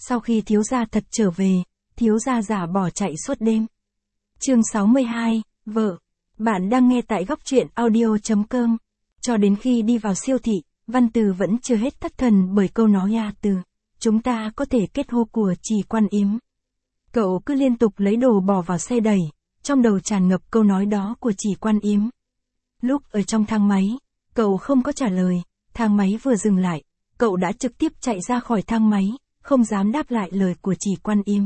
Sau khi thiếu gia thật trở về, thiếu gia giả bỏ chạy suốt đêm. Chương 62, vợ. Bạn đang nghe tại góc truyện audio.com. Cho đến khi đi vào siêu thị, Văn Từ vẫn chưa hết thất thần bởi câu nói từ. Chúng ta có thể kết hôn của Trì Quan Yếm. Cậu cứ liên tục lấy đồ bỏ vào xe đẩy, trong đầu tràn ngập câu nói đó của Trì Quan Yếm. Lúc ở trong thang máy, cậu không có trả lời, thang máy vừa dừng lại, cậu đã trực tiếp chạy ra khỏi thang máy, không dám đáp lại lời của Trì Quan Yếm.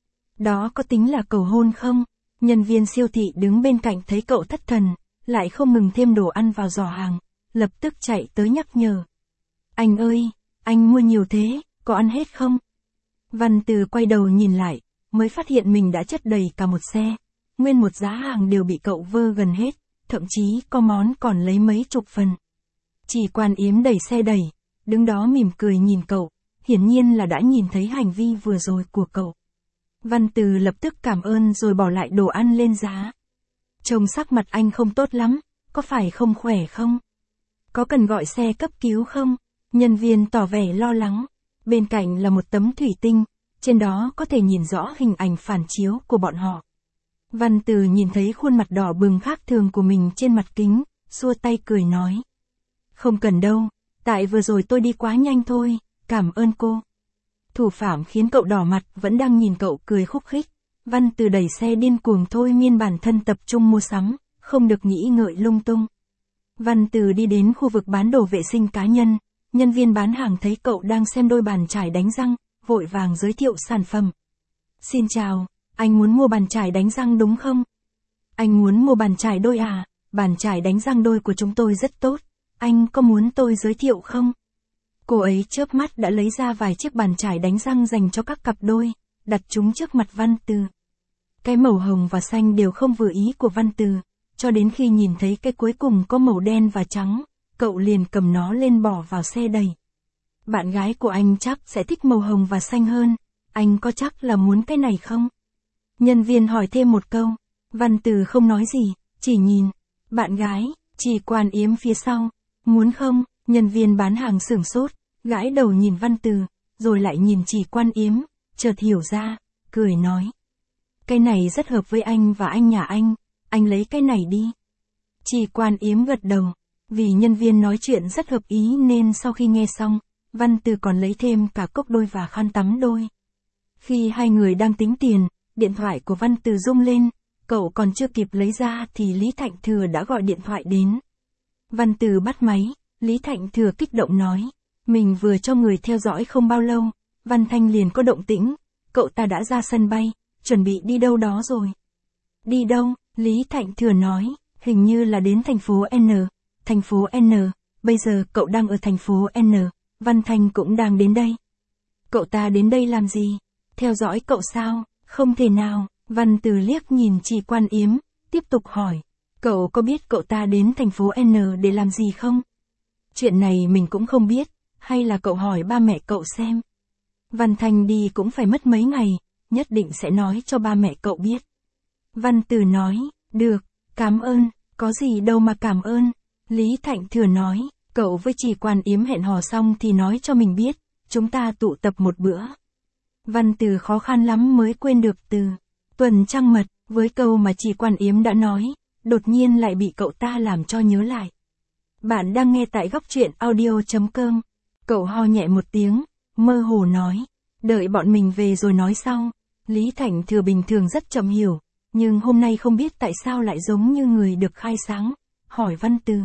Đó có tính là cầu hôn không? Nhân viên siêu thị đứng bên cạnh thấy cậu thất thần, lại không ngừng thêm đồ ăn vào giỏ hàng, lập tức chạy tới nhắc nhở. Anh ơi, anh mua nhiều thế, có ăn hết không? Văn Từ quay đầu nhìn lại, mới phát hiện mình đã chất đầy cả một xe. Nguyên một giá hàng đều bị cậu vơ gần hết, thậm chí có món còn lấy mấy chục phần. Trì Quan Yếm đẩy xe đẩy, đứng đó mỉm cười nhìn cậu, hiển nhiên là đã nhìn thấy hành vi vừa rồi của cậu. Văn Từ lập tức cảm ơn rồi bỏ lại đồ ăn lên giá. Trông sắc mặt anh không tốt lắm, có phải không khỏe không? Có cần gọi xe cấp cứu không? Nhân viên tỏ vẻ lo lắng. Bên cạnh là một tấm thủy tinh, trên đó có thể nhìn rõ hình ảnh phản chiếu của bọn họ. Văn Từ nhìn thấy khuôn mặt đỏ bừng khác thường của mình trên mặt kính, xua tay cười nói. Không cần đâu, tại vừa rồi tôi đi quá nhanh thôi, cảm ơn cô. Thủ phạm khiến cậu đỏ mặt vẫn đang nhìn cậu cười khúc khích. Văn Từ đẩy xe điên cuồng thôi miên bản thân tập trung mua sắm, không được nghĩ ngợi lung tung. Văn Từ đi đến khu vực bán đồ vệ sinh cá nhân, nhân viên bán hàng thấy cậu đang xem đôi bàn chải đánh răng, vội vàng giới thiệu sản phẩm. Xin chào, anh muốn mua bàn chải đánh răng đúng không? Anh muốn mua bàn chải đôi à, bàn chải đánh răng đôi của chúng tôi rất tốt, anh có muốn tôi giới thiệu không? Cô ấy chớp mắt đã lấy ra vài chiếc bàn chải đánh răng dành cho các cặp đôi, đặt chúng trước mặt Văn Từ. Cái màu hồng và xanh đều không vừa ý của Văn Từ, cho đến khi nhìn thấy cái cuối cùng có màu đen và trắng, cậu liền cầm nó lên bỏ vào xe đẩy. Bạn gái của anh chắc sẽ thích màu hồng và xanh hơn, anh có chắc là muốn cái này không? Nhân viên hỏi thêm một câu, Văn Từ không nói gì, chỉ nhìn. Bạn gái, Trì Quan Yếm phía sau, muốn không? Nhân viên bán hàng sửng sốt, gãi đầu nhìn Văn Từ, rồi lại nhìn Trì Quan Yếm, chợt hiểu ra, cười nói. Cái này rất hợp với anh và anh nhà anh lấy cái này đi. Trì Quan Yếm gật đầu, vì nhân viên nói chuyện rất hợp ý nên sau khi nghe xong, Văn Từ còn lấy thêm cả cốc đôi và khăn tắm đôi. Khi hai người đang tính tiền, điện thoại của Văn Từ rung lên, cậu còn chưa kịp lấy ra thì Lý Thạnh Thừa đã gọi điện thoại đến. Văn Từ bắt máy, Lý Thạnh Thừa kích động nói, mình vừa cho người theo dõi không bao lâu, Văn Thanh liền có động tĩnh, cậu ta đã ra sân bay, chuẩn bị đi đâu đó rồi. Đi đâu? Lý Thạnh Thừa nói, hình như là đến thành phố N. Thành phố N, bây giờ cậu đang ở thành phố N, Văn Thanh cũng đang đến đây. Cậu ta đến đây làm gì? Theo dõi cậu sao? Không thể nào. Văn Từ liếc nhìn Trì Quan Yếm, tiếp tục hỏi, cậu có biết cậu ta đến thành phố N để làm gì không? Chuyện này mình cũng không biết, hay là cậu hỏi ba mẹ cậu xem. Văn Thanh đi cũng phải mất mấy ngày, nhất định sẽ nói cho ba mẹ cậu biết. Văn Từ nói, được, cảm ơn, có gì đâu mà cảm ơn. Lý Thạnh Thừa nói, cậu với Trì Quan Yếm hẹn hò xong thì nói cho mình biết, chúng ta tụ tập một bữa. Văn Từ khó khăn lắm mới quên được từ tuần trăng mật, với câu mà Trì Quan Yếm đã nói, đột nhiên lại bị cậu ta làm cho nhớ lại. Bạn đang nghe tại góc truyện audio.com. Cậu ho nhẹ một tiếng, mơ hồ nói, đợi bọn mình về rồi nói sau. Lý Thạnh Thừa bình thường rất chậm hiểu, nhưng hôm nay không biết tại sao lại giống như người được khai sáng, hỏi Văn Từ.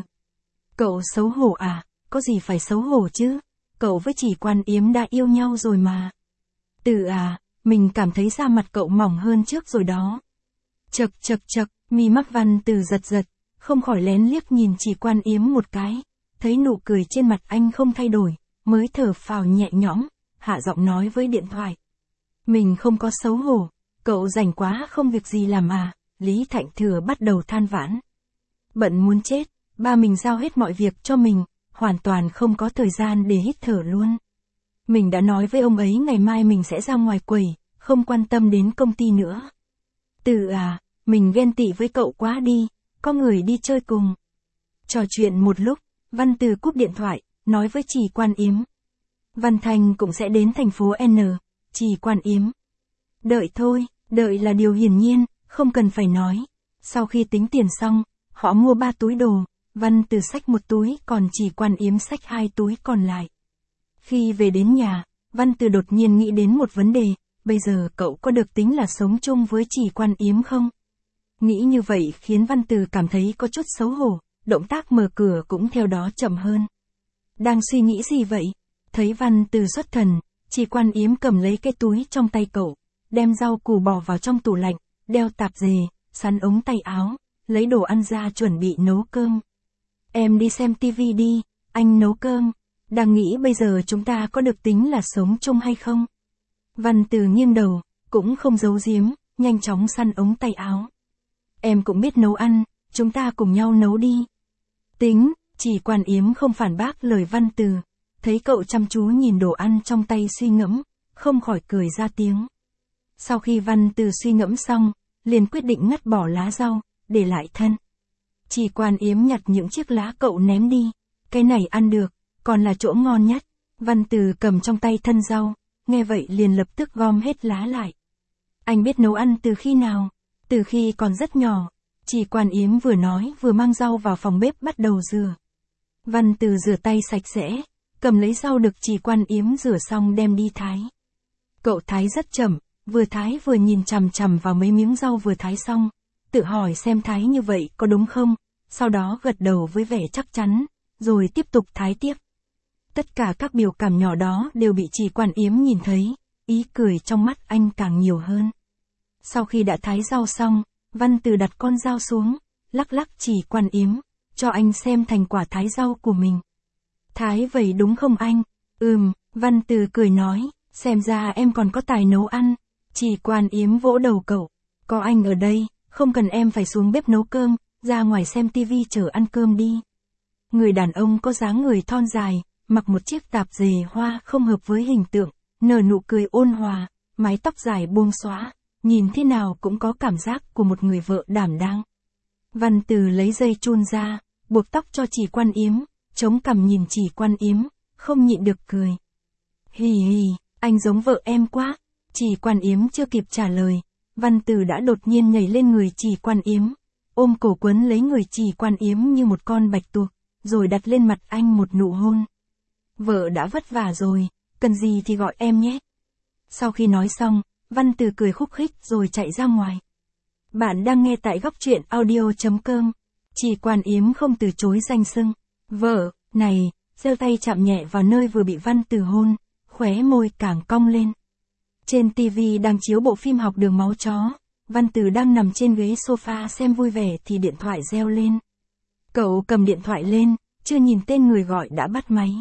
Cậu xấu hổ à? Có gì phải xấu hổ chứ? Cậu với Trì Quan Yếm đã yêu nhau rồi mà. Từ à, mình cảm thấy da mặt cậu mỏng hơn trước rồi đó. Chậc, mi mắt Văn Từ giật giật, không khỏi lén liếc nhìn Trì Quan Yếm một cái, thấy nụ cười trên mặt anh không thay đổi, mới thở phào nhẹ nhõm, hạ giọng nói với điện thoại. Mình không có xấu hổ, cậu rảnh quá không việc gì làm à? Lý Thạnh Thừa bắt đầu than vãn. Bận muốn chết, ba mình giao hết mọi việc cho mình, hoàn toàn không có thời gian để hít thở luôn. Mình đã nói với ông ấy ngày mai mình sẽ ra ngoài quẩy, không quan tâm đến công ty nữa. Từ à, mình ghen tị với cậu quá đi, có người đi chơi cùng. Trò chuyện một lúc, Văn Từ cúp điện thoại, nói với Trì Quan Yếm. Văn Thanh cũng sẽ đến thành phố N, Trì Quan Yếm. Đợi thôi, đợi là điều hiển nhiên, không cần phải nói. Sau khi tính tiền xong, họ mua 3 túi đồ, Văn Từ xách một túi còn Trì Quan Yếm xách 2 túi còn lại. Khi về đến nhà, Văn Từ đột nhiên nghĩ đến một vấn đề, bây giờ cậu có được tính là sống chung với Trì Quan Yếm không? Nghĩ như vậy khiến Văn Từ cảm thấy có chút xấu hổ, động tác mở cửa cũng theo đó chậm hơn. Đang suy nghĩ gì vậy? Thấy Văn Từ xuất thần, Trì Quan Yếm cầm lấy cái túi trong tay cậu, đem rau củ bỏ vào trong tủ lạnh, đeo tạp dề, sắn ống tay áo, lấy đồ ăn ra chuẩn bị nấu cơm. Em đi xem tivi đi, anh nấu cơm. Đang nghĩ bây giờ chúng ta có được tính là sống chung hay không? Văn Từ nghiêng đầu, cũng không giấu giếm, nhanh chóng săn ống tay áo. Em cũng biết nấu ăn, chúng ta cùng nhau nấu đi. Tính, Trì Quan Yếm không phản bác lời Văn Từ, thấy cậu chăm chú nhìn đồ ăn trong tay suy ngẫm, không khỏi cười ra tiếng. Sau khi Văn Từ suy ngẫm xong, liền quyết định ngắt bỏ lá rau, để lại thân. Trì Quan Yếm nhặt những chiếc lá cậu ném đi, cái này ăn được, còn là chỗ ngon nhất. Văn Từ cầm trong tay thân rau, nghe vậy liền lập tức gom hết lá lại. Anh biết nấu ăn từ khi nào? Từ khi còn rất nhỏ. Trì Quan Yếm vừa nói vừa mang rau vào phòng bếp bắt đầu rửa. Văn Từ rửa tay sạch sẽ, cầm lấy rau được Trì Quan Yếm rửa xong đem đi thái. Cậu thái rất chậm, vừa thái vừa nhìn chằm chằm vào mấy miếng rau vừa thái xong, tự hỏi xem thái như vậy có đúng không, sau đó gật đầu với vẻ chắc chắn, rồi tiếp tục thái tiếp. Tất cả các biểu cảm nhỏ đó đều bị Trì Quan Yếm nhìn thấy, ý cười trong mắt anh càng nhiều hơn. Sau khi đã thái rau xong, Văn Từ đặt con dao xuống, lắc lắc Trì Quan Yếm, cho anh xem thành quả thái rau của mình. Thái vậy đúng không anh? Văn Từ cười nói, xem ra em còn có tài nấu ăn. Trì Quan Yếm vỗ đầu cậu, có anh ở đây, không cần em phải xuống bếp nấu cơm, ra ngoài xem tivi chờ ăn cơm đi. Người đàn ông có dáng người thon dài, mặc một chiếc tạp dề hoa không hợp với hình tượng, nở nụ cười ôn hòa, mái tóc dài buông xõa, nhìn thế nào cũng có cảm giác của một người vợ đảm đang. Văn Từ lấy dây chun ra, buộc tóc cho Trì Quan Yếm, chống cằm nhìn Trì Quan Yếm, không nhịn được cười. Hì hì, anh giống vợ em quá. Trì Quan Yếm chưa kịp trả lời, Văn Từ đã đột nhiên nhảy lên người Trì Quan Yếm, ôm cổ quấn lấy người Trì Quan Yếm như một con bạch tuộc, rồi đặt lên mặt anh một nụ hôn. Vợ đã vất vả rồi, cần gì thì gọi em nhé. Sau khi nói xong, Văn Từ cười khúc khích rồi chạy ra ngoài. Bạn đang nghe tại góc truyện audio.com. Trì Quan Yếm không từ chối danh xưng. Vợ, này, giơ tay chạm nhẹ vào nơi vừa bị Văn Từ hôn, khóe môi càng cong lên. Trên TV đang chiếu bộ phim Học đường máu chó, Văn Từ đang nằm trên ghế sofa xem vui vẻ thì điện thoại reo lên. Cậu cầm điện thoại lên, chưa nhìn tên người gọi đã bắt máy.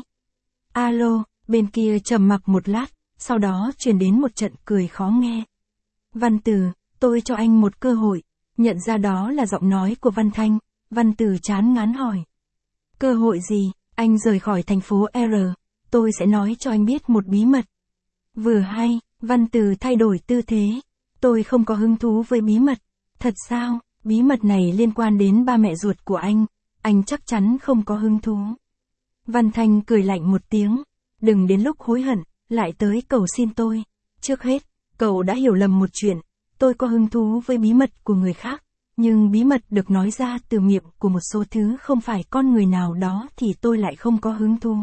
Alo, bên kia trầm mặc một lát, sau đó truyền đến một trận cười khó nghe. Văn Từ, tôi cho anh một cơ hội. Nhận ra đó là giọng nói của Văn Thanh, Văn Từ chán ngán hỏi. Cơ hội gì? Anh rời khỏi thành phố R, tôi sẽ nói cho anh biết một bí mật. Vừa hay, Văn Từ thay đổi tư thế. Tôi không có hứng thú với bí mật. Thật sao? Bí mật này liên quan đến ba mẹ ruột của anh chắc chắn không có hứng thú. Văn Thanh cười lạnh một tiếng. Đừng đến lúc hối hận, lại tới cầu xin tôi. Trước hết, cậu đã hiểu lầm một chuyện. Tôi có hứng thú với bí mật của người khác. Nhưng bí mật được nói ra từ miệng của một số thứ không phải con người nào đó thì tôi lại không có hứng thú.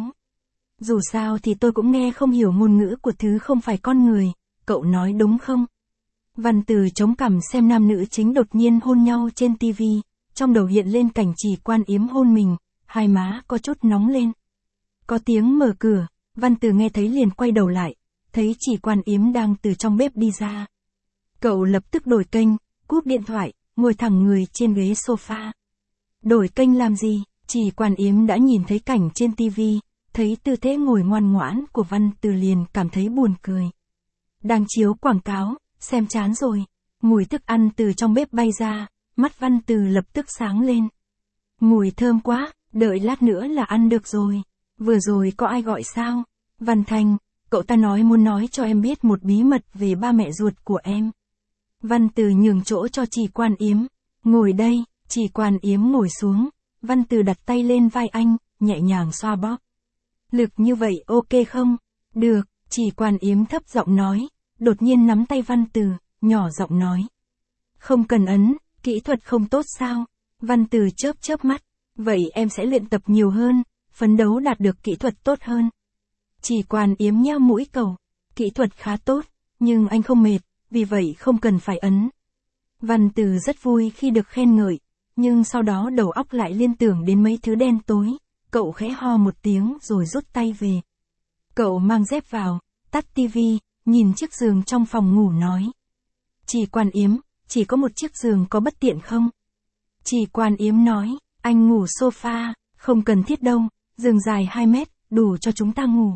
Dù sao thì tôi cũng nghe không hiểu ngôn ngữ của thứ không phải con người, cậu nói đúng không? Văn Từ chống cằm xem nam nữ chính đột nhiên hôn nhau trên TV, trong đầu hiện lên cảnh Trì Quan Yếm hôn mình, hai má có chút nóng lên. Có tiếng mở cửa, Văn Từ nghe thấy liền quay đầu lại, thấy Trì Quan Yếm đang từ trong bếp đi ra. Cậu lập tức đổi kênh, cúp điện thoại, ngồi thẳng người trên ghế sofa. Đổi kênh làm gì? Trì Quan Yếm đã nhìn thấy cảnh trên TV, thấy tư thế ngồi ngoan ngoãn của Văn Từ liền cảm thấy buồn cười. Đang chiếu quảng cáo, xem chán rồi. Mùi thức ăn từ trong bếp bay ra, mắt Văn Từ lập tức sáng lên. Mùi thơm quá, đợi lát nữa là ăn được rồi. Vừa rồi có ai gọi sao? Văn Thanh, cậu ta nói muốn nói cho em biết một bí mật về ba mẹ ruột của em. Văn Từ nhường chỗ cho Trì Quan Yếm. Ngồi đây. Trì Quan Yếm ngồi xuống. Văn Từ đặt tay lên vai anh, nhẹ nhàng xoa bóp. Lực như vậy ok không? Được, Trì Quan Yếm thấp giọng nói, đột nhiên nắm tay Văn Từ, nhỏ giọng nói. Không cần ấn, kỹ thuật không tốt sao? Văn Từ chớp chớp mắt. Vậy em sẽ luyện tập nhiều hơn, phấn đấu đạt được kỹ thuật tốt hơn. Chỉ Quan Yếm nheo mũi Cậu. Kỹ thuật khá tốt, nhưng anh không mệt, vì vậy không cần phải ấn. Văn Từ rất vui khi được khen ngợi, nhưng sau đó đầu óc lại liên tưởng đến mấy thứ đen tối. Cậu khẽ ho một tiếng rồi rút tay về. Cậu mang dép vào, tắt tivi, nhìn chiếc giường trong phòng ngủ nói. Chỉ Quan Yếm, chỉ có một chiếc giường có bất tiện không? Chỉ Quan Yếm nói, anh ngủ sofa, không cần thiết đâu, giường dài 2 mét, đủ cho chúng ta ngủ.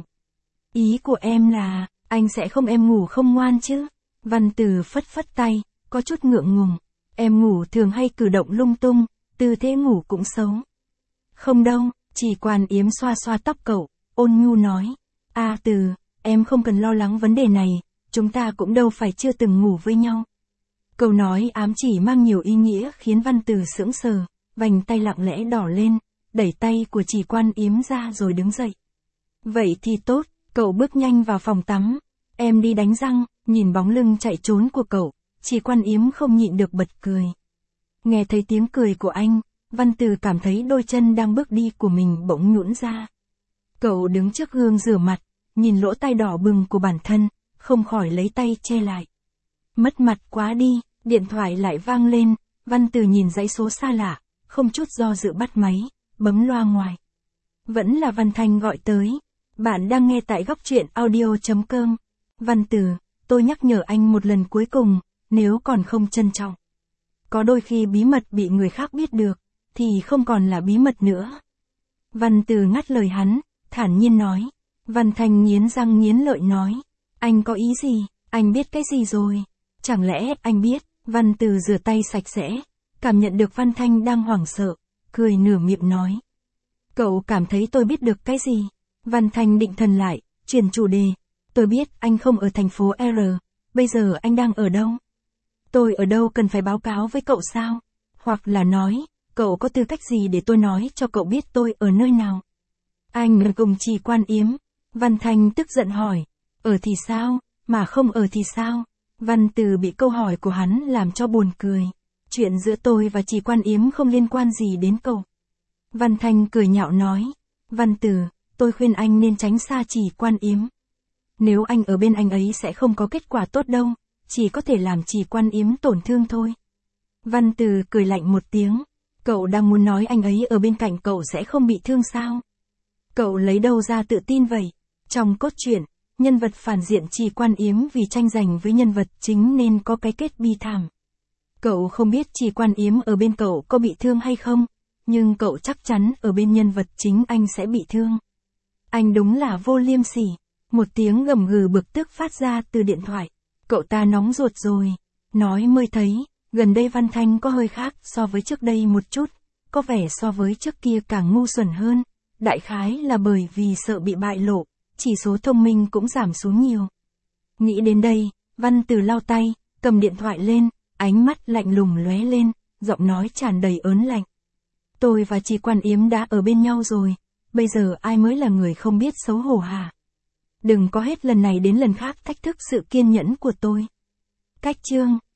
Ý của em là, anh sẽ không em ngủ không ngoan chứ? Văn Từ phất phất tay, có chút ngượng ngùng. Em ngủ thường hay cử động lung tung, tư thế ngủ cũng xấu. Không đâu, Chỉ Quan Yếm xoa xoa tóc cậu, ôn nhu nói. Từ, em không cần lo lắng vấn đề này, chúng ta cũng đâu phải chưa từng ngủ với nhau. Câu nói ám chỉ mang nhiều ý nghĩa khiến Văn Từ sững sờ, vành tay lặng lẽ đỏ lên, đẩy tay của Chỉ Quan Yếm ra rồi đứng dậy. Vậy thì tốt, cậu bước nhanh vào phòng tắm. Em đi đánh răng, nhìn bóng lưng chạy trốn của cậu, Chỉ Quan Yếm không nhịn được bật cười. Nghe thấy tiếng cười của anh, Văn Từ cảm thấy đôi chân đang bước đi của mình bỗng nhũn ra. Cậu đứng trước gương rửa mặt, nhìn lỗ tai đỏ bừng của bản thân, không khỏi lấy tay che lại. Mất mặt quá đi, điện thoại lại vang lên, Văn Từ nhìn dãy số xa lạ, không chút do dự bắt máy, bấm loa ngoài. Vẫn là Văn Thanh gọi tới. Bạn đang nghe tại góc truyện audio.com. Văn Từ, tôi nhắc nhở anh một lần cuối cùng, nếu còn không trân trọng. Có đôi khi bí mật bị người khác biết được, thì không còn là bí mật nữa. Văn Từ ngắt lời hắn, thản nhiên nói. Văn Thanh nghiến răng nghiến lợi nói. Anh có ý gì, anh biết cái gì rồi? Chẳng lẽ anh biết? Văn Từ rửa tay sạch sẽ, cảm nhận được Văn Thanh đang hoảng sợ, cười nửa miệng nói. Cậu cảm thấy tôi biết được cái gì? Văn Thanh định thần lại, chuyển chủ đề. Tôi biết anh không ở thành phố R, bây giờ anh đang ở đâu? Tôi ở đâu cần phải báo cáo với cậu sao? Hoặc là nói, cậu có tư cách gì để tôi nói cho cậu biết tôi ở nơi nào? Anh cùng Chỉ Quan Yếm. Văn Thanh tức giận hỏi. Ở thì sao, mà không ở thì sao? Văn Từ bị câu hỏi của hắn làm cho buồn cười. Chuyện giữa tôi và Chỉ Quan Yếm không liên quan gì đến cậu. Văn Thanh cười nhạo nói. Văn Từ, tôi khuyên anh nên tránh xa Chỉ Quan Yếm. Nếu anh ở bên anh ấy sẽ không có kết quả tốt đâu, chỉ có thể làm Chỉ Quan Yếm tổn thương thôi. Văn Từ cười lạnh một tiếng. Cậu đang muốn nói anh ấy ở bên cạnh cậu sẽ không bị thương sao? Cậu lấy đâu ra tự tin vậy? Trong cốt truyện, nhân vật phản diện Chỉ Quan Yếm vì tranh giành với nhân vật chính nên có cái kết bi thảm. Cậu không biết Chỉ Quan Yếm ở bên cậu có bị thương hay không, nhưng cậu chắc chắn ở bên nhân vật chính anh sẽ bị thương. Anh đúng là vô liêm sỉ. Một tiếng gầm gừ bực tức phát ra từ điện thoại. Cậu ta nóng ruột rồi. Nói mới thấy, gần đây Văn Thanh có hơi khác so với trước đây một chút, có vẻ so với trước kia càng ngu xuẩn hơn. Đại khái là bởi vì sợ bị bại lộ, chỉ số thông minh cũng giảm xuống nhiều. Nghĩ đến đây, Văn Từ lau tay, cầm điện thoại lên, ánh mắt lạnh lùng lóe lên, giọng nói tràn đầy ớn lạnh. Tôi và Chỉ Quan Yếm đã ở bên nhau rồi, bây giờ ai mới là người không biết xấu hổ hả? Đừng có hết lần này đến lần khác thách thức sự kiên nhẫn của tôi. Cách chương